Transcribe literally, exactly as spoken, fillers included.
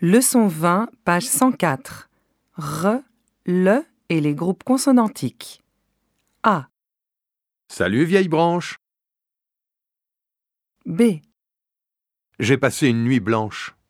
Leçon vingt, page cent quatre. R, le et les groupes consonantiques. A. Salut vieille branche. B. J'ai passé une nuit blanche.